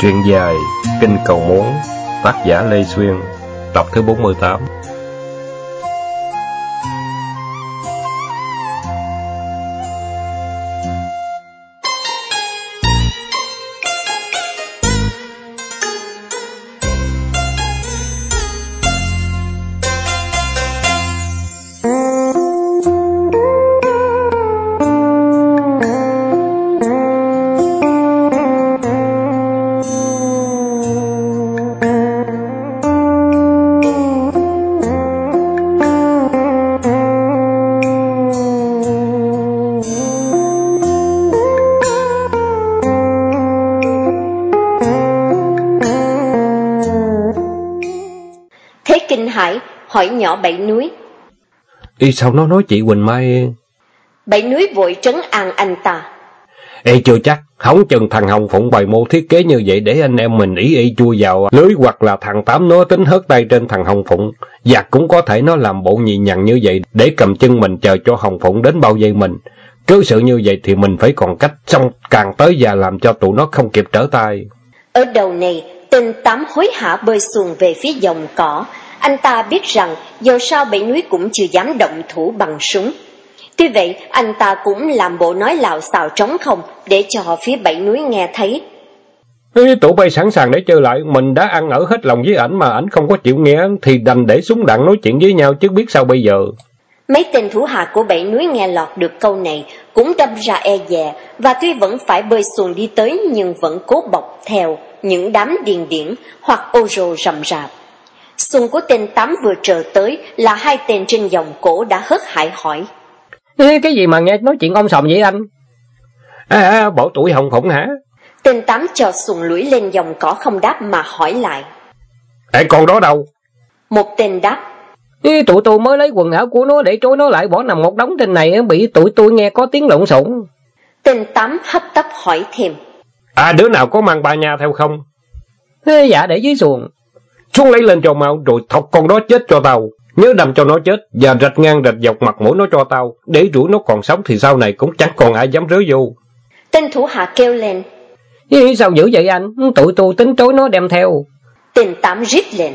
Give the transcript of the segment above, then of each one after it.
Truyện dài Kinh Cầu Muốn, tác giả Lê Xuyên, tập thứ 48. Kinh hãi hỏi nhỏ Bảy Núi. Sao nó nói chị Quỳnh Mai? Bảy Núi vội trấn an anh ta. Chưa chắc, không chừng thằng Hồng Phụng bày mưu thiết kế như vậy để anh em mình ý chui vào lưới, hoặc là thằng Tám nó tính hớt tay trên thằng Hồng Phụng. Và cũng có thể nó làm bộ nhì nhằng như vậy để cầm chân mình chờ cho Hồng Phụng đến bao vây mình. Cứ sự như vậy thì mình phải còn cách, xong càng tới già làm cho tụi nó không kịp trở tay. Ở đầu này, tên Tám hối hả bơi xuồng về phía dòng cỏ. Anh ta biết rằng dầu sao Bảy Núi cũng chưa dám động thủ bằng súng. Tuy vậy, anh ta cũng làm bộ nói lạo xạo trống không để cho phía Bảy Núi nghe thấy. Tụi bay sẵn sàng để chơi lại, mình đã ăn ở hết lòng với ảnh mà ảnh không có chịu nghe thì đành để súng đạn nói chuyện với nhau chứ biết sao bây giờ. Mấy tên thủ hạ của Bảy Núi nghe lọt được câu này cũng đâm ra e dè, và tuy vẫn phải bơi xuồng đi tới nhưng vẫn cố bọc theo những đám điền điển hoặc ô rô rầm rạp. Xuồng của tên Tám vừa trở tới là hai tên trên dòng cổ đã hớt hải hỏi. Cái gì mà nghe nói chuyện om sòm vậy anh? Bộ tuổi Hồng Phụng hả? Tên Tám cho xuồng lủi lên dòng cỏ không đáp mà hỏi lại. Con đó đâu? Một tên đáp. Tụi tôi mới lấy quần áo của nó để trối nó lại bỏ nằm một đống trên này, bị tụi tôi nghe có tiếng lộn xộn. Tên Tám hấp tấp hỏi thêm. Đứa nào có mang ba nha theo không? Dạ để dưới xuồng. Xuống lấy lên cho mau rồi thọc con đó chết cho tao. Nhớ đâm cho nó chết và rạch ngang rạch dọc mặt mũi nó cho tao. Để rủi nó còn sống thì sau này cũng chẳng còn ai dám rới vô. Tên thủ hạ kêu lên. Sao dữ vậy anh? Tụi tôi tính trối nó đem theo. Tên Tám rít lên.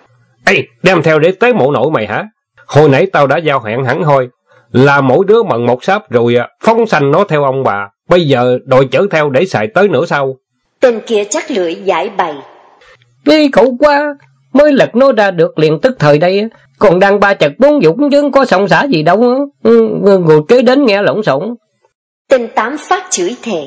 Đem theo để tế mộ nội mày hả? Hồi nãy tao đã giao hẹn hẳn hoi là mỗi đứa mận một sáp rồi phóng sanh nó theo ông bà. Bây giờ đòi chở theo để xài tới nữa sao? Tên kia chắc lưỡi giải bày. Cậu quá, mới lật nó ra được liền tức thời đây, còn đang ba chật bốn dũng chứ có sòng xã gì đâu. Người kế đến nghe lộn xộn. Tên Tám phát chửi thề.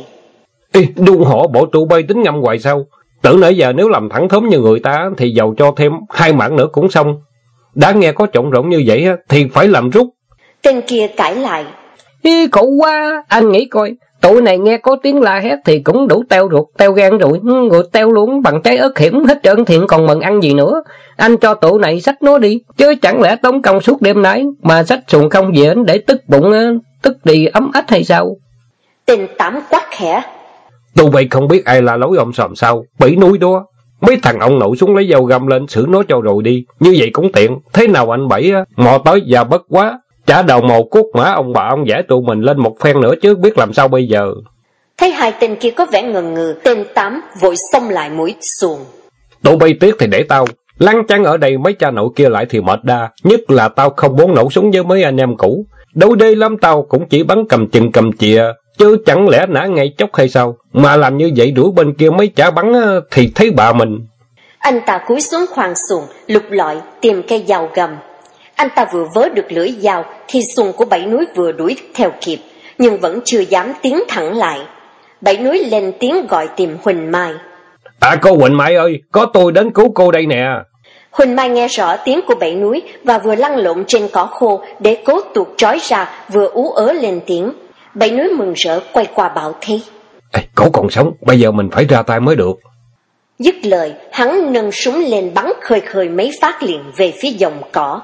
Đu họ bộ tụi bay tính ngâm hoài sao? Tưởng nãy giờ nếu làm thẳng thớm như người ta thì giàu cho thêm 2 mảng nữa cũng xong. Đã nghe có trộn rộn như vậy thì phải làm rút. Tên kia cãi lại. Cậu quá, anh nghĩ coi, tụi này nghe có tiếng la hét thì cũng đủ teo ruột, teo gan rồi, người teo luôn bằng trái ớt hiểm hết trơn thiện còn mừng ăn gì nữa. Anh cho tụi này xách nó đi, chứ chẳng lẽ tốn công suốt đêm nay mà xách xuồng không về để tức bụng, tức đi ấm ách hay sao? Tên Tám quát khẽ. Tụi bay không biết ai là lối om sòm sao? Bảy Núi đó. Mấy thằng ông nội xuống lấy dao găm lên xử nó cho rồi đi. Như vậy cũng tiện. Thế nào anh Bảy mò tới và bất quá. Trả đầu mồ cút mã ông bà ông giải tụi mình lên một phen nữa chứ biết làm sao bây giờ. Thấy hai tên kia có vẻ ngần ngừ, tên Tám vội xông lại mũi xuồng. Tụi bay tiếc thì để tao. Lăn chắn ở đây mấy cha nội kia lại thì mệt đa. Nhất là tao không muốn nổ súng với mấy anh em cũ. Đâu đê lắm tao cũng chỉ bắn cầm chừng cầm chìa. Chứ chẳng lẽ nã ngay chốc hay sao? Mà làm như vậy đuổi bên kia mấy chả bắn thì thấy bà mình. Anh ta cúi xuống khoang xuồng, lục lọi tìm cây dao găm. Anh ta vừa vớ được lưỡi dao thì xuồng của Bảy Núi vừa đuổi theo kịp, nhưng vẫn chưa dám tiến thẳng lại. Bảy Núi lên tiếng gọi tìm Huỳnh Mai. Cô Huỳnh Mai ơi, có tôi đến cứu cô đây nè. Huỳnh Mai nghe rõ tiếng của Bảy Núi và vừa lăn lộn trên cỏ khô để cố tuột trói ra, vừa ú ớ lên tiếng. Bảy Núi mừng rỡ quay qua bảo Thi. Cổ còn sống, bây giờ mình phải ra tay mới được. Dứt lời, hắn nâng súng lên bắn khơi khơi mấy phát liền về phía dòng cỏ.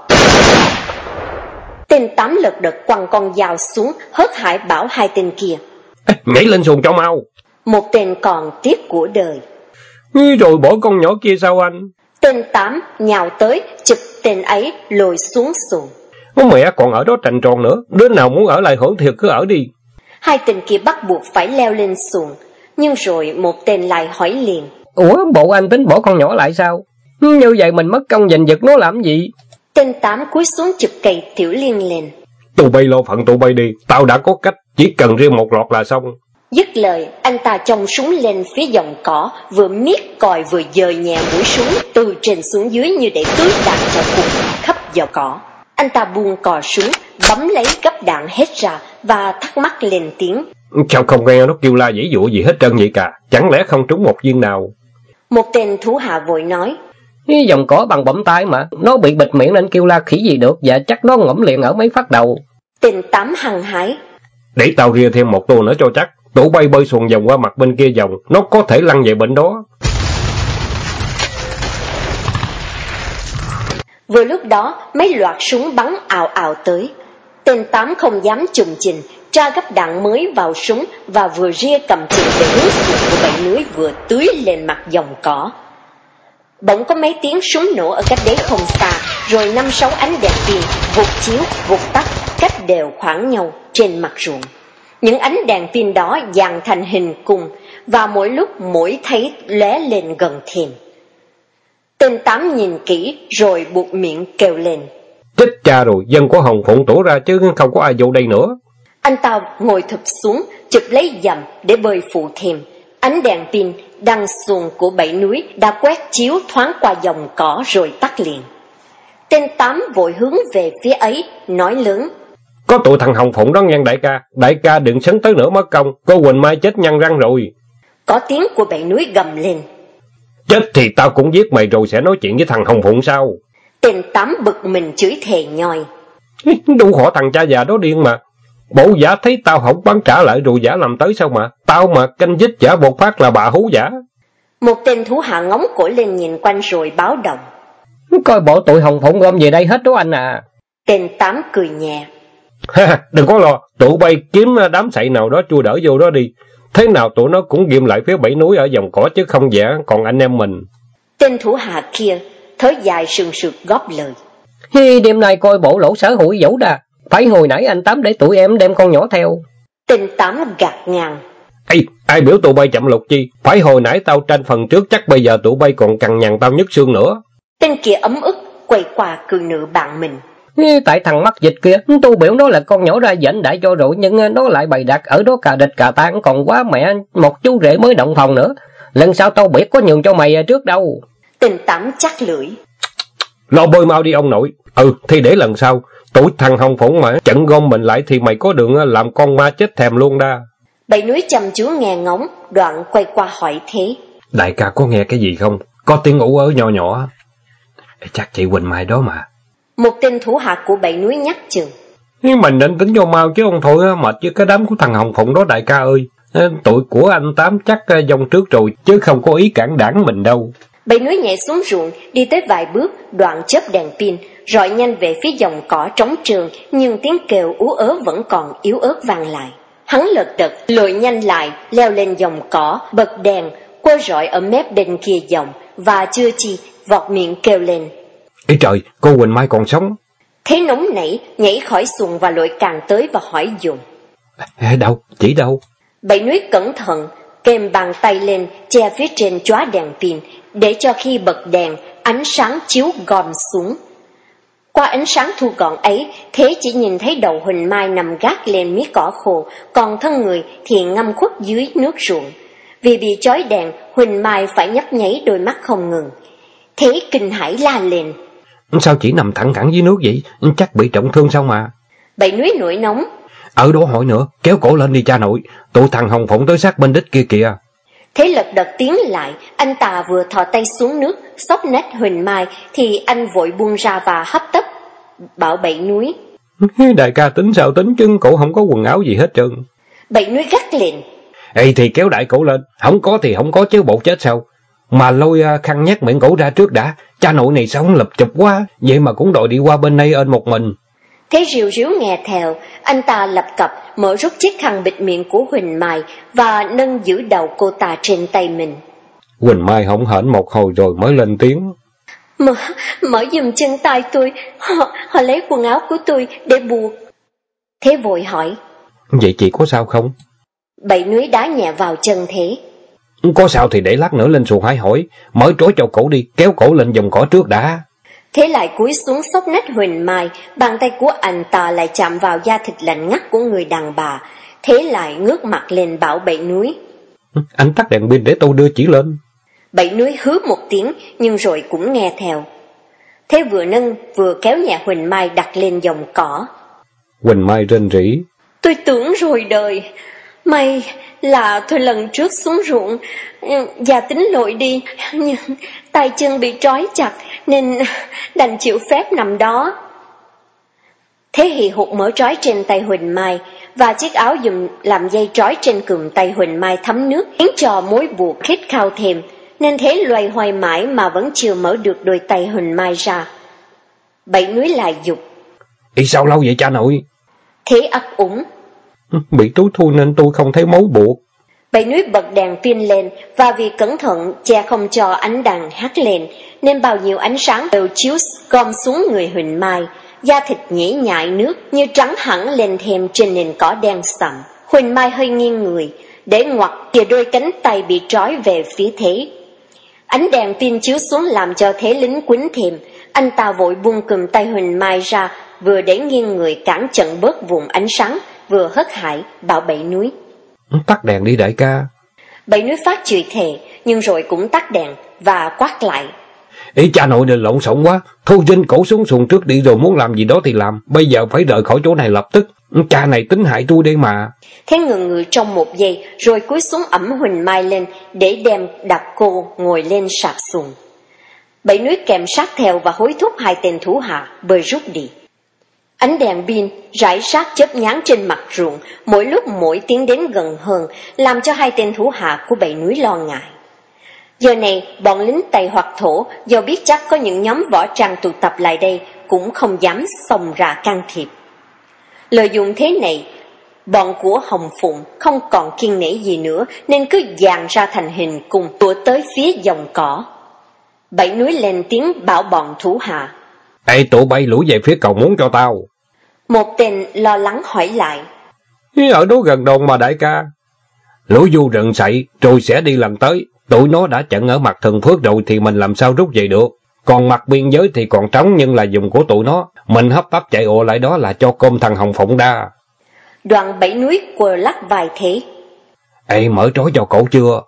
Tên Tám lật đật quăng con dao xuống, hớt hải bảo hai tên kia. Nhảy lên xuồng cho mau. Một tên còn tiếc của đời. Rồi bỏ con nhỏ kia sao anh? Tên Tám nhào tới, chụp tên ấy lôi xuống xuồng. Mẹ còn ở đó trành tròn nữa, đứa nào muốn ở lại hưởng thì cứ ở đi. Hai tên kia bắt buộc phải leo lên xuồng, nhưng rồi một tên lại hỏi liền. Ủa, bộ anh tính bỏ con nhỏ lại sao? Như vậy mình mất công giành giật nó làm gì? Tên Tám cúi xuống chụp cây Tiểu Liên lên. Tụi bay lo phận tụi bay đi, tao đã có cách, chỉ cần riêng một lọt là xong. Dứt lời, anh ta chông súng lên phía dòng cỏ, vừa miết còi vừa giơ nhẹ mũi súng từ trên xuống dưới như để tưới đạn cho cùng khắp giò cỏ. Anh ta buông cò súng, bấm lấy gấp đạn hết ra và thắc mắc lên tiếng. Sao không nghe nó kêu la dãy dụa gì hết trơn vậy cả? Chẳng lẽ không trúng một viên nào? Một tên thú hạ vội nói. Dòng cỏ bằng bấm tay mà, nó bị bịt miệng nên kêu la khỉ gì được, và chắc nó ngẫm liền ở mấy phát đầu. Tên Tám hăng hái. Để tao ria thêm một tô nữa cho chắc. Tụi bay bơi xuồng vòng qua mặt bên kia dòng, nó có thể lăn về bên đó. Vừa lúc đó, mấy loạt súng bắn ào ào tới. Tên Tám không dám chùm chình, tra gấp đạn mới vào súng và vừa ria cầm chình về hướng xuồng của Bảy Núi vừa tưới lên mặt dòng cỏ. Bỗng có mấy tiếng súng nổ ở cách đấy không xa, rồi 5-6 ánh đèn pin vụt chiếu, vụt tắt, cách đều khoảng nhau trên mặt ruộng. Những ánh đèn pin đó dàn thành hình cung và mỗi lúc mỗi thấy lóe lên gần thềm. Tên Tám nhìn kỹ rồi buột miệng kêu lên. Chết cha rồi, dân của Hồng Phụng tổ ra chứ không có ai vô đây nữa. Anh ta ngồi thụp xuống, chụp lấy dầm để bơi phụ thêm. Ánh đèn pin đằng xuồng của Bảy Núi đã quét chiếu thoáng qua dòng cỏ rồi tắt liền. Tên Tám vội hướng về phía ấy, nói lớn. Có tụi thằng Hồng Phụng đó nghe đại ca đừng sấn tới nữa mất công, cô Quỳnh Mai chết nhăn răng rồi. Có tiếng của Bảy Núi gầm lên. Chết thì tao cũng giết mày rồi sẽ nói chuyện với thằng Hồng Phụng sao? Tên Tám bực mình chửi thề nhoi. Đủ khổ thằng cha già đó điên mà. Bộ giả thấy tao không bắn trả lại rồi giả làm tới sao mà. Tao mà canh giết giả một phát là bà hú giả. Một tên thú hạ ngóng cổ lên nhìn quanh rồi báo động. Coi bộ tụi Hồng Phụng gom về đây hết đó anh à. Tên Tám cười nhẹ. Đừng có lo, tụi bay kiếm đám sậy nào đó chui đỡ vô đó đi. Thế nào tụi nó cũng ghim lại phía Bảy Núi ở dòng cỏ chứ không giả còn anh em mình. Tên thủ hạ kia thở dài sừng sượt góp lời. Đêm nay coi bộ lỗ sở hụi dẫu đà. Phải hồi nãy anh Tám để tụi em đem con nhỏ theo. Tên Tám gạt ngang. Ai biểu tụi bay chậm lục chi? Phải hồi nãy tao tranh phần trước, chắc bây giờ tụi bay còn cằn nhằn tao nhức xương nữa. Tên kia ấm ức quay qua cười nự bạn mình. Tại thằng mắc dịch kia, tôi biểu nó là con nhỏ ra dẫn đại cho rồi, nhưng nó lại bày đặt ở đó cà địch cà tan, còn quá mẹ một chú rể mới động phòng nữa. Lần sau tao biết có nhường cho mày trước đâu. Tên Tám chắc lưỡi. Lo bơi mau đi ông nội. Thì để lần sau tụi thằng Hồng Phụng mà chặn gom mình lại thì mày có đường làm con ma chết thèm luôn đa. Bảy Núi chăm chú nghe ngóng, đoạn quay qua hỏi thế. Đại ca có nghe cái gì không? Có tiếng ủ ớ nhỏ nhỏ. Chắc chị Quỳnh Mai đó mà. Một tên thủ hạ của Bảy Núi nhắc chừng. Mình định tính cho mau chứ ông thôi mệt với cái đám của thằng Hồng Phụng đó đại ca ơi. Tụi của anh Tám chắc dòng trước rồi chứ không có ý cản đảng mình đâu. Bảy Núi nhảy xuống ruộng, đi tới vài bước, đoạn chớp đèn pin, rọi nhanh về phía dòng cỏ trống trơn, nhưng tiếng kêu ú ớ vẫn còn yếu ớt vang lại. Hắn lật đật lội nhanh lại, leo lên dòng cỏ, bật đèn, quơ rọi ở mép bên kia dòng, và chưa chi vọt miệng kêu lên. Ê trời, cô Quỳnh Mai còn sống. Thế nóng nảy, nhảy khỏi xuồng và lội càng tới và hỏi dùm. Đâu, chỉ đâu? Bảy Núi cẩn thận, kèm bàn tay lên, che phía trên chóa đèn pin, để cho khi bật đèn, ánh sáng chiếu gom xuống. Qua ánh sáng thu gọn ấy, Thế chỉ nhìn thấy đầu Huỳnh Mai nằm gác lên mía cỏ khô, còn thân người thì ngâm khuất dưới nước ruộng. Vì bị chói đèn, Huỳnh Mai phải nhấp nháy đôi mắt không ngừng. Thế kinh hãi la lên. Sao chỉ nằm thẳng cẳng dưới nước vậy? Chắc bị trọng thương sao mà. Bảy Núi nổi nóng. Ở đó hỏi nữa, kéo cổ lên đi cha nội. Tụi thằng Hồng Phụng tới sát bên đích kia kìa. Thế lật đật tiến lại, anh ta vừa thò tay xuống nước, xốc nách Huỳnh Mai, thì anh vội buông ra và hấp tấp bảo Bảy Núi. Đại ca tính sao tính chứ cổ không có quần áo gì hết trơn. Bảy Núi gắt liền. Thì kéo đại cổ lên, không có thì không có chứ bộ chết sao. Mà lôi khăn nhét miệng cổ ra trước đã. Cha nội này sao không lập chụp quá, vậy mà cũng đòi đi qua bên đây ên một mình. Thế Riu Riu nghe theo, anh ta lập cập mở rút chiếc khăn bịt miệng của Huỳnh Mai và nâng giữ đầu cô ta trên tay mình. Huỳnh Mai hỗn hển một hồi rồi mới lên tiếng. Mở giùm chân tay tôi, họ lấy quần áo của tôi để buộc. Thế vội hỏi. Vậy chị có sao không? Bảy Núi đá nhẹ vào chân Thế. Có sao thì để lát nữa lên xuồng hái hỏi, mở trói cho cổ đi, kéo cổ lên dòng cỏ trước đã. Thế lại cúi xuống xốc nách Huỳnh Mai, bàn tay của anh ta lại chạm vào da thịt lạnh ngắt của người đàn bà. Thế lại ngước mặt lên bảo Bảy Núi. Anh tắt đèn pin để tôi đưa chỉ lên. Bảy Núi hứ một tiếng nhưng rồi cũng nghe theo. Thế vừa nâng vừa kéo nhẹ Huỳnh Mai đặt lên dòng cỏ. Huỳnh Mai rên rỉ. Tôi tưởng rồi đời. May là tôi lần trước xuống ruộng và tính lội đi, nhưng tay chân bị trói chặt nên đành chịu phép nằm đó. Thế hì hục mở trói trên tay Huỳnh Mai, và chiếc áo dùng làm dây trói trên cườm tay Huỳnh Mai thấm nước, khiến cho mối buộc khít khao thêm, nên thế loay hoay mãi mà vẫn chưa mở được đôi tay Huỳnh Mai ra. Bảy Núi lại dục. Ý sao lâu vậy cha nội? Thế ấp úng. Bị túi thui nên tôi không thấy mối buộc. Bảy Núi bật đèn pin lên, và vì cẩn thận che không cho ánh đèn hắt lên, nên bao nhiêu ánh sáng đều chiếu gom xuống người Huỳnh Mai. Da thịt nhễ nhại nước như trắng hẳn lên thêm trên nền cỏ đen sậm. Huỳnh Mai hơi nghiêng người, để ngoặt kìa đôi cánh tay bị trói về phía Thế. Ánh đèn pin chiếu xuống làm cho Thế lính quýnh thêm. Anh ta vội buông cùm tay Huỳnh Mai ra, vừa để nghiêng người cản chặn bớt vùng ánh sáng, vừa hớt hải bảo Bảy Núi. Tắt đèn đi đại ca. Bảy Núi phát chửi thề, nhưng rồi cũng tắt đèn và quát lại. Ý cha nội đừng lộn xộn quá, thôi rinh cổ xuống xuồng trước đi rồi muốn làm gì đó thì làm, bây giờ phải rời khỏi chỗ này lập tức, cha này tính hại tôi đây mà. Thế ngừng người trong một giây, rồi cúi xuống ẵm Huỳnh Mai lên để đem đặt cô ngồi lên sạp xuồng. Bảy Núi kèm sát theo và hối thúc hai tên thủ hạ bơi rút đi. Ánh đèn pin rải rác chớp nhoáng trên mặt ruộng, mỗi lúc mỗi tiến đến gần hơn, làm cho hai tên thủ hạ của Bảy Núi lo ngại. Giờ này, bọn lính Tây hoặc Thổ, do biết chắc có những nhóm võ trang tụ tập lại đây, cũng không dám xông ra can thiệp. Lợi dụng thế này, bọn của Hồng Phụng không còn kiêng nể gì nữa, nên cứ dàn ra thành hình cùng tụa tới phía dòng cỏ. Bảy Núi lên tiếng bảo bọn thủ hạ. Ê, tụi bay lũ về phía cầu muốn cho tao. Một tên lo lắng hỏi lại. Ở đó gần đồn mà đại ca. Lũ du rừng sậy, rồi sẽ đi làm tới. Tụi nó đã chặn ở mặt Thường Phước rồi thì mình làm sao rút về được. Còn mặt biên giới thì còn trống nhưng là dùng của tụi nó. Mình hấp tấp chạy ồ lại đó là cho cơm thằng Hồng Phụng đa. Đoạn Bảy Núi quờ lắc vài thế. Ê, mở trói cho cổ chưa?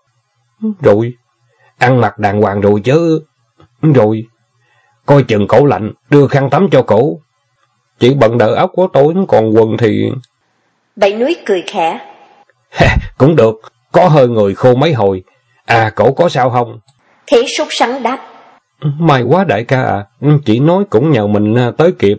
Rồi. Ăn mặc đàng hoàng rồi chứ. Rồi. Coi chừng cổ lạnh, đưa khăn tắm cho cổ. Chỉ bận đỡ áo của tôi, còn quần thì... Bảy Núi cười khẽ. Cũng được, có hơi người khô mấy hồi. À, cổ có sao không? Thế sốt sắng đáp. May quá đại ca à, chỉ nói cũng nhờ mình tới kịp.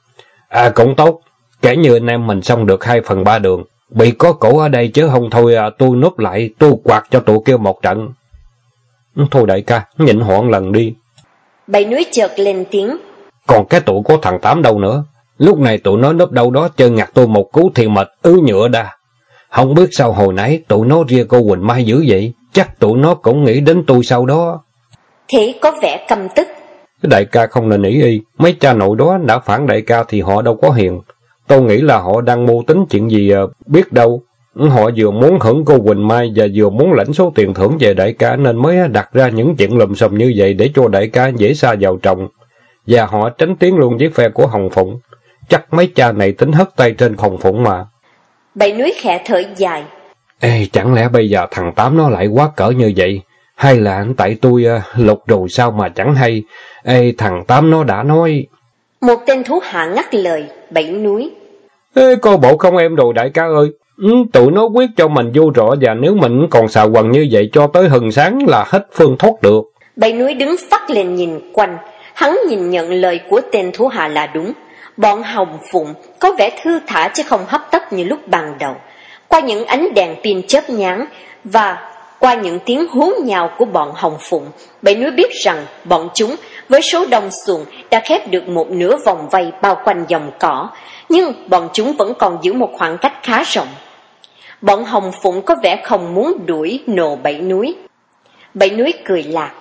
À, cũng tốt, kể như anh em mình xong được 2/3 đường. Bị có cổ ở đây chứ không thôi tôi núp lại, tôi quạt cho tụi kêu một trận. Thôi đại ca, nhịn họ lần đi. Bảy Núi chợt lên tiếng. Còn cái tụi của thằng Tám đâu nữa? Lúc này tụi nó núp đâu đó chơi ngặt tôi một cú thì mệt ứ nhựa đa. Không biết sao hồi nãy tụi nó ria cô Huỳnh Mai dữ vậy, chắc tụi nó cũng nghĩ đến tôi sau đó. Thế có vẻ căm tức. Đại ca không nên ý y, mấy cha nội đó đã phản đại ca thì họ đâu có hiền. Tôi nghĩ là họ đang mưu tính chuyện gì biết đâu. Họ vừa muốn hưởng cô Huỳnh Mai và vừa muốn lãnh số tiền thưởng về đại ca nên mới đặt ra những chuyện lùm xùm như vậy để cho đại ca dễ xa vào chồng. Và họ tránh tiếng luôn với phe của Hồng Phụng. Chắc mấy cha này tính hất tay trên Hồng Phụng mà. Bảy Núi khẽ thở dài. Ê, chẳng lẽ bây giờ thằng Tám nó lại quá cỡ như vậy? Hay là tại tôi lục rồi sao mà chẳng hay? Ê, thằng Tám nó đã nói... Một tên thú hạ ngắt lời Bảy Núi. Ê, coi bộ không em rồi đại ca ơi. Tụi nó quyết cho mình vô rõ và nếu mình còn xào quần như vậy cho tới hừng sáng là hết phương thoát được. Bảy Núi đứng phắt lên nhìn quanh. Hắn nhìn nhận lời của tên thú hạ là đúng. Bọn Hồng Phụng có vẻ thư thả chứ không hấp tấp như lúc ban đầu. Qua những ánh đèn pin chớp nhoáng và qua những tiếng hú nhào của bọn Hồng Phụng, Bảy Núi biết rằng bọn chúng với số đông xuồng đã khép được một nửa vòng vây bao quanh dòng cỏ, nhưng bọn chúng vẫn còn giữ một khoảng cách khá rộng. Bọn Hồng Phụng có vẻ không muốn đuổi nổ Bảy Núi. Bảy Núi cười lạc.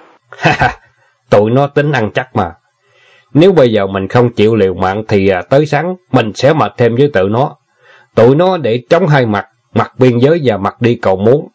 Tụi nó tính ăn chắc mà. Nếu bây giờ mình không chịu liều mạng thì tới sáng mình sẽ mệt thêm với tụi nó. Tụi nó để chống hai mặt, mặt biên giới và mặt đi cầu muốn.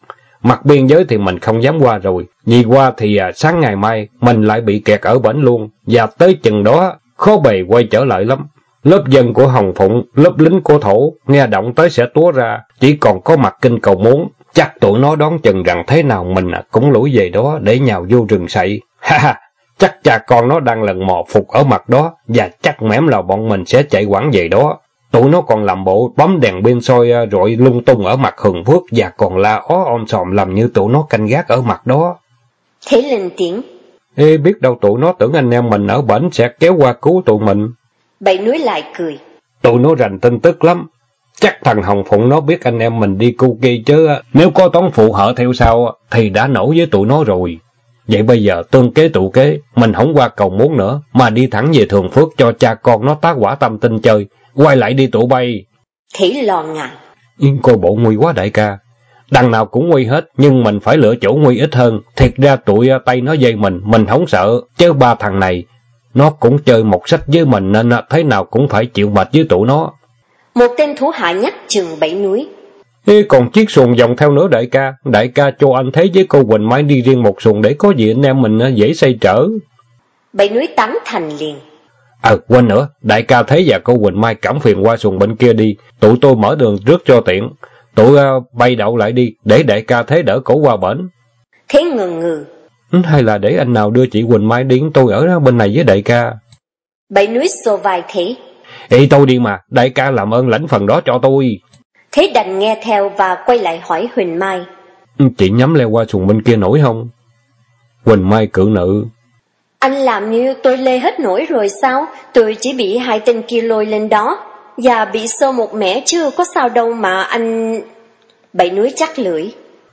Mặt biên giới thì mình không dám qua rồi, vì qua thì sáng ngày mai mình lại bị kẹt ở bển luôn, và tới chừng đó khó bề quay trở lại lắm. Lớp dân của Hồng Phụng, lớp lính của Thổ, nghe động tới sẽ túa ra, chỉ còn có mặt Kinh Cầu Muốn. Chắc tụi nó đoán chừng rằng thế nào mình cũng lủi về đó để nhào vô rừng sậy. Ha ha, chắc cha con nó đang lần mò phục ở mặt đó, và chắc mẻm là bọn mình sẽ chạy quảng về đó. Tụi nó còn làm bộ bấm đèn pin soi rọi lung tung ở mặt Hường Phước, và còn la ó om sòm làm như tụi nó canh gác ở mặt đó. Thế lên tiếng. Ê, biết đâu tụi nó tưởng anh em mình ở bển sẽ kéo qua cứu tụi mình. Bảy Núi lại cười. Tụi nó rành tin tức lắm. Chắc thằng Hồng Phụng nó biết anh em mình đi cu kia chứ, nếu có toán phụ hợ theo sau thì đã nổ với tụi nó rồi. Vậy bây giờ tương kế tụ kế, mình không qua Cầu Muốn nữa, mà đi thẳng về Thường Phước cho cha con nó tá quả tâm tinh chơi. Quay lại đi tụi bay. Thế lo ngại. Nhưng coi bộ nguy quá đại ca. Đằng nào cũng nguy hết, nhưng mình phải lựa chỗ nguy ít hơn. Thiệt ra tụi Tây nó dây mình không sợ, chứ ba thằng này nó cũng chơi một sách với mình, nên thế nào cũng phải chịu mệt với tụi nó. Một tên thủ hạ nhắc chừng Bảy Núi. Ê, còn chiếc xuồng vòng theo nữa đại ca cho anh thấy với cô Quỳnh Mai đi riêng một xuồng để có gì anh em mình dễ xoay trở. Bảy Núi tán thành liền. Quên nữa, đại ca thấy và cô Quỳnh Mai cõng thuyền qua xuồng bên kia đi, tụi tôi mở đường trước cho tiện. Tụi bay đậu lại đi, để đại ca thấy đỡ cổ qua bển. Thế ngần ngừ. Hay là để anh nào đưa chị Quỳnh Mai đi, tôi ở bên này với đại ca. Bảy Núi xô vai Thế. Ê, tôi đi mà, đại ca làm ơn lãnh phần đó cho tôi. Thế đành nghe theo và quay lại hỏi Huỳnh Mai. Chị nhắm leo qua xuồng bên kia nổi không? Huỳnh Mai cự nữ. Anh làm như tôi lê hết nổi rồi sao? Tôi chỉ bị hai tên kia lôi lên đó, và bị xô một mẻ chứ có sao đâu mà anh... Bảy Núi chắc lưỡi.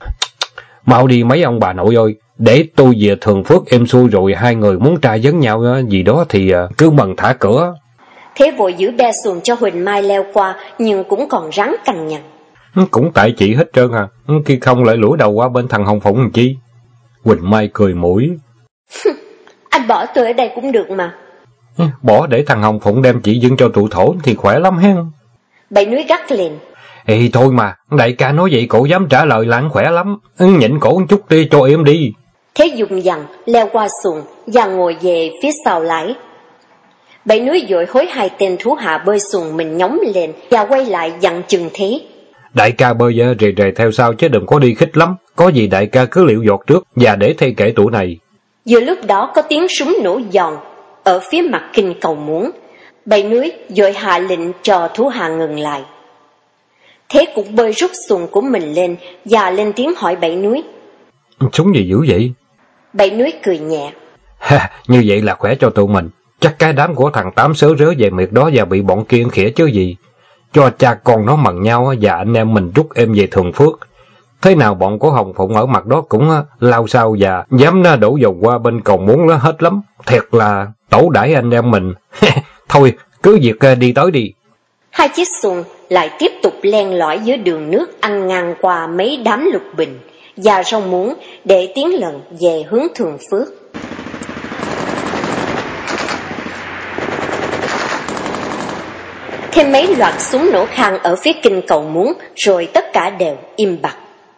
Mau đi mấy ông bà nội ơi, để tôi về Thường Phước êm xuôi rồi hai người muốn trai vấn nhau gì đó thì cứ mần thả cửa. Thế vội giữ be xuồng cho Huỳnh Mai leo qua, nhưng cũng còn ráng cằn nhằn. Cũng tại chị hết trơn khi không lại lủi đầu qua bên thằng Hồng Phụng làm chi. Huỳnh Mai cười mũi. Anh bỏ tôi ở đây cũng được mà. Bỏ để thằng Hồng Phụng đem chị dưng cho tụi Thổ thì khỏe lắm hen. Bảy Núi gắt lên. Ê thôi mà, đại ca nói vậy cổ dám trả lời là khỏe lắm. Nhịn cổ một chút đi cho em đi. Thế dùng dằn leo qua xuồng và ngồi về phía sau lái. Bảy Núi vội hối hai tên thú hạ bơi xuồng mình nhóng lên và quay lại dặn chừng Thế. Đại ca bơi rề rề theo sau chứ đừng có đi khích lắm. Có gì đại ca cứ liệu dọt trước và để thay kể tụi này. Vừa lúc đó có tiếng súng nổ giòn ở phía mặt Kinh Cầu Muốn. Bảy Núi vội hạ lệnh cho thú hạ ngừng lại. Thế cũng bơi rút xuồng của mình lên và lên tiếng hỏi Bảy Núi. Súng gì dữ vậy? Bảy Núi cười nhẹ. Như vậy là khỏe cho tụi mình. Chắc cái đám của thằng Tám sớ rớ về miệt đó và bị bọn kia khỉa chứ gì. Cho cha con nó mần nhau và anh em mình rút em về Thường Phước. Thế nào bọn của Hồng Phụng ở mặt đó cũng lao sao và dám đổ dầu qua bên Cầu Muốn nó hết lắm. Thiệt là tổ đãi anh em mình. Thôi, cứ việc đi tới đi. Hai chiếc xuồng lại tiếp tục len lỏi dưới đường nước ăn ngang qua mấy đám lục bình và rau muống để tiến lần về hướng Thường Phước. Thêm mấy loạt súng nổ khang ở phía Kinh Cầu Muốn rồi tất cả đều im bặt.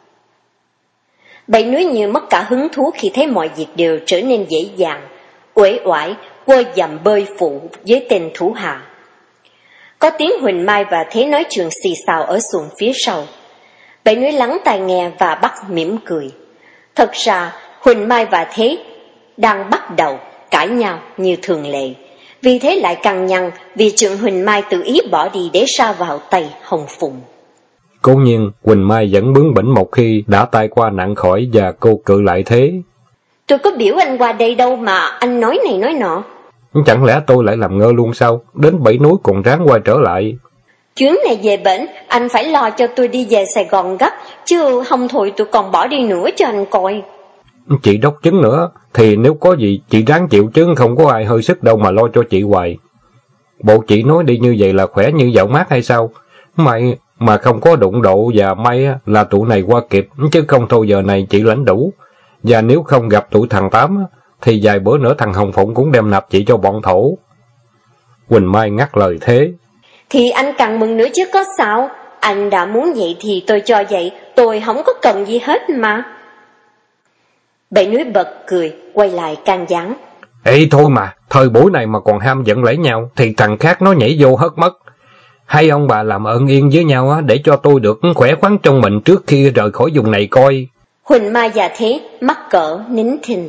Bảy Núi như mất cả hứng thú khi thấy mọi việc đều trở nên dễ dàng, uể oải quơ dầm bơi phụ với tên thủ hạ. Có tiếng Huỳnh Mai và Thế nói chuyện xì xào ở xuồng phía sau. Bảy Núi lắng tai nghe và bắt mỉm cười. Thật ra Huỳnh Mai và Thế đang bắt đầu cãi nhau như thường lệ. Vì thế lại cằn nhằn vì chuyện Huỳnh Mai tự ý bỏ đi để sa vào tay Hồng Phụng. Cố nhiên Huỳnh Mai vẫn bướng bỉnh một khi đã tai qua nạn khỏi và cô cự lại Thế. Tôi có biểu anh qua đây đâu mà anh nói này nói nọ. Chẳng lẽ tôi lại làm ngơ luôn sao? Đến Bảy Núi còn ráng quay trở lại. Chuyến này về bển, anh phải lo cho tôi đi về Sài Gòn gấp, chứ không thôi tôi còn bỏ đi nữa cho anh coi. Chị đốc chứng nữa, thì nếu có gì chị ráng chịu chứ không có ai hơi sức đâu mà lo cho chị hoài. Bộ chị nói đi như vậy là khỏe như dạo mát hay sao? May mà không có đụng độ và may là tụi này qua kịp, chứ không thôi giờ này chị lãnh đủ. Và nếu không gặp tụi thằng Tám, thì vài bữa nữa thằng Hồng Phụng cũng đem nạp chị cho bọn Thổ. Huỳnh Mai ngắt lời Thế. Thì anh càng mừng nữa chứ có sao, anh đã muốn vậy thì tôi cho vậy, tôi không có cần gì hết mà. Bảy núi bật cười, quay lại can gián. Ê thôi mà, thời buổi này mà còn ham giận lẫy nhau thì thằng khác nó nhảy vô hất mất. Hai ông bà làm ơn yên với nhau á, để cho tôi được khỏe khoắn trong mình trước khi rời khỏi vùng này coi. Huỳnh Mai già thế, mắc cỡ, nín thinh.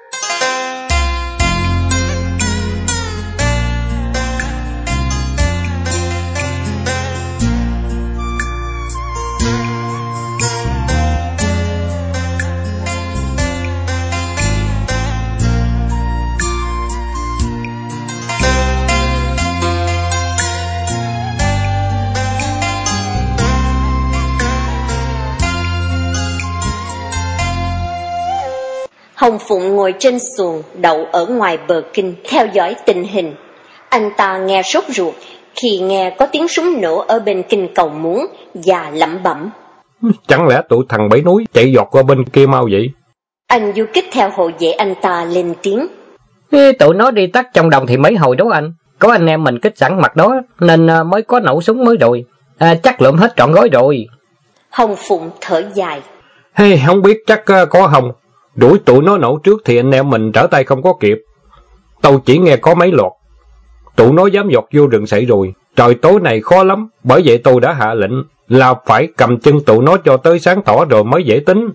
Hồng Phụng ngồi trên xuồng đậu ở ngoài bờ kinh theo dõi tình hình. Anh ta nghe sốt ruột khi nghe có tiếng súng nổ ở bên kinh Cầu Muốn và lẩm bẩm. Chẳng lẽ tụi thằng Bảy Núi chạy giọt qua bên kia mau vậy? Anh du kích theo hộ vệ anh ta lên tiếng. Tụi nó đi tắt trong đồng thì mấy hồi đó anh. Có anh em mình kích sẵn mặt đó nên mới có nổ súng mới rồi. Chắc lượm hết trọn gói rồi. Hồng Phụng thở dài. Hey, không biết chắc có không. Đuổi tụi nó nổ trước thì anh em mình trở tay không có kịp. Tôi chỉ nghe có mấy loạt. Tụi nó dám dọt vô rừng sậy rồi. Trời tối này khó lắm. Bởi vậy tôi đã hạ lệnh là phải cầm chân tụi nó cho tới sáng tỏ rồi mới dễ tính.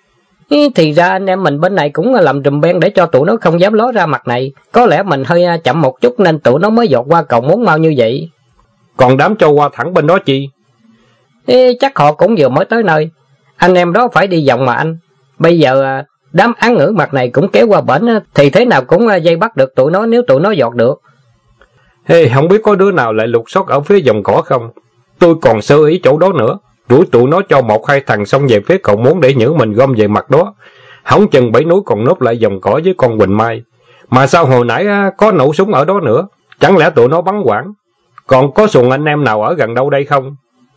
Thì ra anh em mình bên này cũng làm rùm beng để cho tụi nó không dám ló ra mặt này. Có lẽ mình hơi chậm một chút nên tụi nó mới dọt qua Cầu Muốn mau như vậy. Còn đám cho qua thẳng bên đó chi? Chắc họ cũng vừa mới tới nơi. Anh em đó phải đi vòng mà anh. Bây giờ đám án ngữ mặt này cũng kéo qua bển thì thế nào cũng dây bắt được tụi nó nếu tụi nó dọt được. Hey, không biết có đứa nào lại lục soát ở phía dòng cỏ không? Tôi còn sơ ý chỗ đó nữa. Đuổi tụi nó cho một hai thằng xong về phía Cầu Muốn để nhử mình gom về mặt đó. Hổng chừng Bảy Núi còn núp lại dòng cỏ với con Quỳnh Mai. Mà sao hồi nãy có nổ súng ở đó nữa? Chẳng lẽ tụi nó bắn quảng? Còn có xuồng anh em nào ở gần đâu đây không?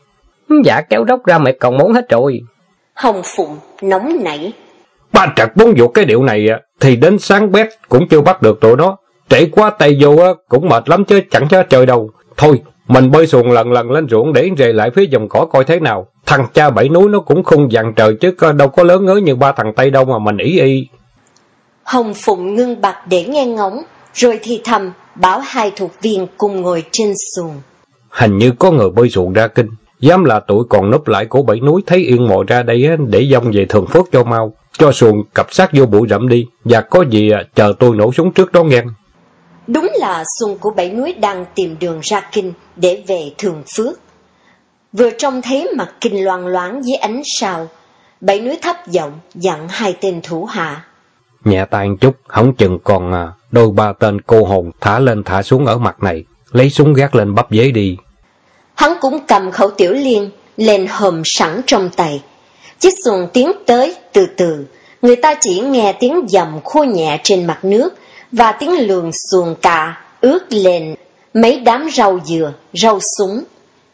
Dạ kéo rốc ra mệt Cầu Muốn hết rồi. Hồng Phụng nóng nảy. Ba trật bốn vuột cái điệu này thì đến sáng bét cũng chưa bắt được tụi nó. Trễ quá tay vô cũng mệt lắm chứ chẳng cho trời đâu. Thôi, mình bơi xuồng lần lần lên ruộng để rề lại phía dòng cỏ coi thế nào. Thằng cha Bảy Núi nó cũng khung dằn trời chứ đâu có lớn ngớ như ba thằng Tây đâu mà mình ý y. Hồng Phụng ngưng bặt để nghe ngóng, rồi thì thầm bảo hai thuộc viên cùng ngồi trên xuồng. Hình như có người bơi xuồng ra kinh. Dám là tụi còn núp lại của Bảy Núi thấy yên mộ ra đây để dông về Thường Phước cho mau. Cho xuồng cặp sát vô bụi rậm đi. Và có gì chờ tôi nổ súng trước đó nghe. Đúng là xuồng của Bảy Núi đang tìm đường ra kinh để về Thường Phước. Vừa trông thấy mặt kinh loang loáng dưới ánh sao, Bảy Núi thấp giọng dặn hai tên thủ hạ. Nhẹ tay chút, hổng chừng còn đôi ba tên cô hồn thả lên thả xuống ở mặt này. Lấy súng gác lên bắp dế đi. Hắn cũng cầm khẩu tiểu liên lên hòm sẵn trong tay. Chiếc xuồng tiến tới từ từ, người ta chỉ nghe tiếng dầm khô nhẹ trên mặt nước và tiếng luồng xuồng cà ướt lên mấy đám rau dừa, rau súng.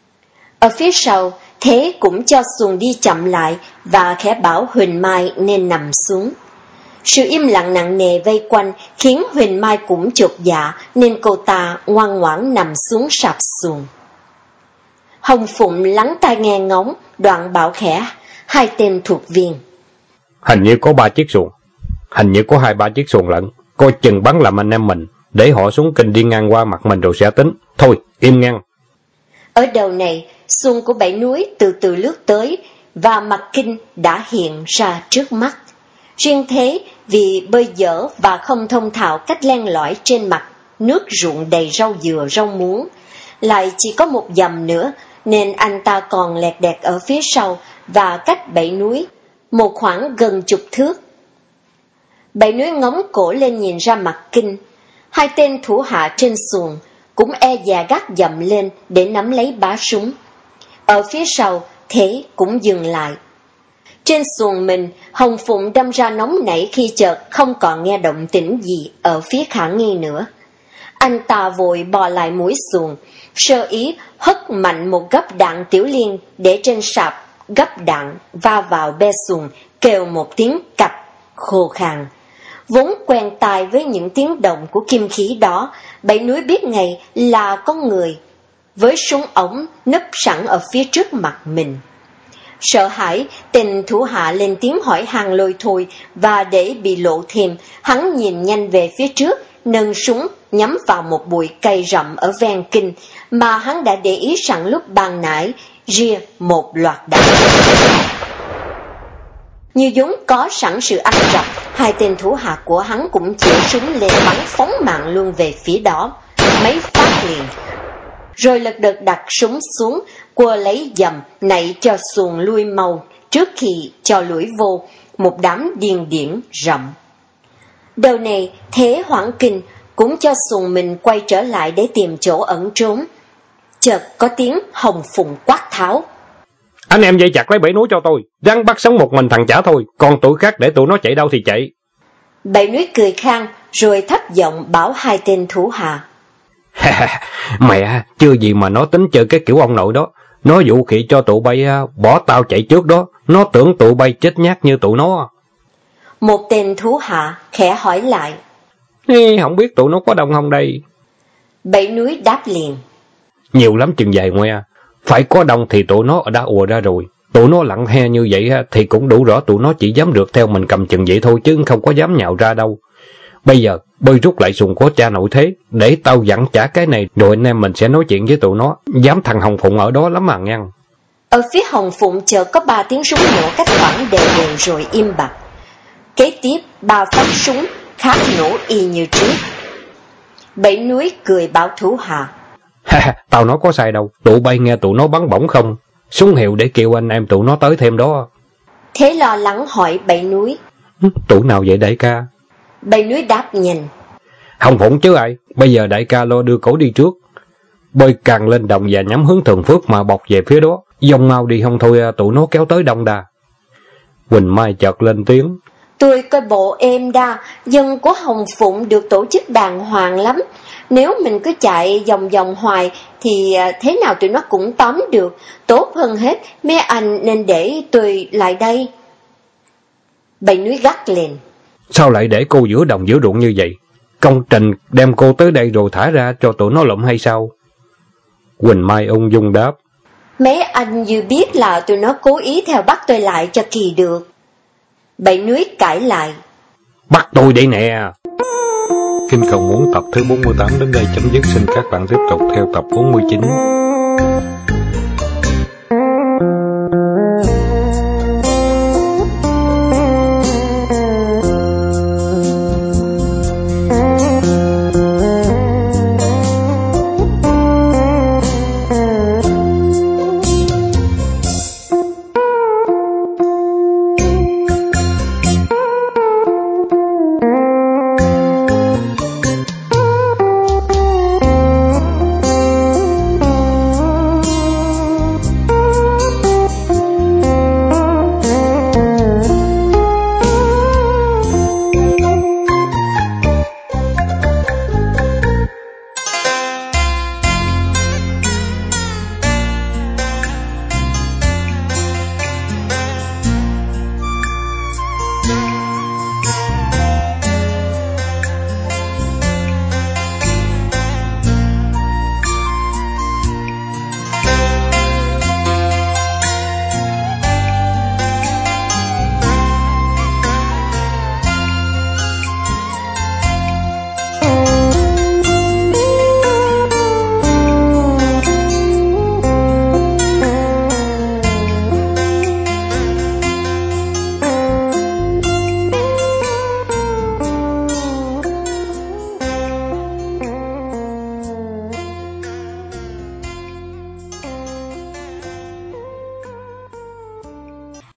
Ở phía sau, Thế cũng cho xuồng đi chậm lại và khẽ bảo Huỳnh Mai nên nằm xuống. Sự im lặng nặng nề vây quanh khiến Huỳnh Mai cũng chột dạ nên cô ta ngoan ngoãn nằm xuống sạp xuồng. Hồng Phụng lắng tai nghe ngóng, đoạn bảo khẽ hai tên thuộc viên. Hình như có 3 chiếc xuồng. Hình như có 2-3 chiếc xuồng lận. Coi chừng bắn làm anh em mình. Để họ xuống kinh đi ngang qua mặt mình rồi sẽ tính. Thôi, im ngang. Ở đầu này, xuồng của Bảy Núi từ từ lướt tới và mặt kinh đã hiện ra trước mắt. Riêng Thế vì bơi dở và không thông thạo cách len lỏi trên mặt nước ruộng đầy rau dừa rau muống, lại chỉ có một dặm nữa nên anh ta còn lẹt đẹt ở phía sau và cách Bảy Núi một khoảng gần chục thước. Bảy Núi ngóng cổ lên nhìn ra mặt kinh. Hai tên thủ hạ trên xuồng cũng e dè gác dậm lên để nắm lấy bá súng. Ở phía sau, Thế cũng dừng lại. Trên xuồng mình, Hồng Phụng đâm ra nóng nảy khi chợt không còn nghe động tĩnh gì ở phía khả nghi nữa. Anh ta vội bò lại mũi xuồng, sơ ý hất mạnh một gấp đạn tiểu liên để trên sạp gấp đạn va vào be xuồng, kêu một tiếng cạch khô khàn. Vốn quen tai với những tiếng động của kim khí đó, Bảy Núi biết ngay là có người với súng ống nấp sẵn ở phía trước mặt mình. Sợ hãi, tên thủ hạ lên tiếng hỏi han lôi thôi, và để bị lộ thêm, hắn nhìn nhanh về phía trước, nâng súng nhắm vào một bụi cây rậm ở ven kinh mà hắn đã để ý sẵn lúc ban nãy, ria một loạt đạn. Như vốn có sẵn sự ăn rập, hai tên thủ hạ của hắn cũng chĩa súng lên bắn phóng mạng luôn về phía đó, mấy phát liền. Rồi lật đật đặt súng xuống, quơ lấy dầm, nảy cho xuồng lui mau, trước khi cho lưỡi vô, một đám điên điển rậm. Đầu này, thế hoảng kinh, cũng cho xuồng mình quay trở lại để tìm chỗ ẩn trốn. Chợt có tiếng Hồng Phụng quát tháo: Anh em dây chặt lấy Bảy Núi cho tôi, rắn bắt sống một mình thằng chả thôi, còn tụi khác để tụi nó chạy đâu thì chạy. Bảy Núi cười khang, rồi thấp giọng bảo hai tên thủ hạ: Mẹ, chưa gì mà nó tính chơi cái kiểu ông nội đó. Nó vũ khí cho tụi bay bỏ tao chạy trước đó, nó tưởng tụi bay chết nhát như tụi nó. Một tên thú hạ khẽ hỏi lại: Không biết tụi nó có đông không đây? Bảy Núi đáp liền: Nhiều lắm chừng vài ngoe, phải có đông thì tụi nó đã ùa ra rồi. Tụi nó lặng he như vậy thì cũng đủ rõ tụi nó chỉ dám rượt theo mình cầm chừng vậy thôi, chứ không có dám nhào ra đâu. Bây giờ bơi rút lại xuồng của cha nội thế, để tao dặn trả cái này, rồi anh em mình sẽ nói chuyện với tụi nó. Dám thằng Hồng Phụng ở đó lắm mà ngăn. Ở phía Hồng Phụng chợt có 3 tiếng súng nổ cách khoảng đều đều rồi im bặt. Kế tiếp 3 phát súng khác nổ y như trước. Bảy Núi cười bảo thủ hạ: Tao nói có sai đâu, tụi bay nghe tụi nó bắn bổng không? Súng hiệu để kêu anh em tụi nó tới thêm đó. Thế lo lắng hỏi Bảy Núi: Tụi nào vậy đại ca? Bảy Núi đáp nhanh: Hồng Phụng chứ ai, bây giờ đại ca lo đưa cổ đi trước. Bơi càng lên đồng và nhắm hướng Thường Phước mà bọc về phía đó. Dông mau đi không thôi tụi nó kéo tới đông đà. Quỳnh Mai chợt lên tiếng: Tôi coi bộ êm đa, dân của Hồng Phụng được tổ chức đàng hoàng lắm. Nếu mình cứ chạy vòng vòng hoài thì thế nào tụi nó cũng tóm được. Tốt hơn hết, mấy anh nên để tôi lại đây. Bảy Núi gắt lên: Sao lại để cô giữa đồng giữa ruộng như vậy? Công trình đem cô tới đây rồi thả ra cho tụi nó lụm hay sao? Quỳnh Mai ung dung đáp: Mấy anh như biết là tụi nó cố ý theo bắt tôi lại cho kỳ được. Bảy Núi cãi lại: Bắt tôi đây nè. Kinh Cầu Muốn tập thứ 48 đến đây chấm dứt. Xin các bạn tiếp tục theo tập 49.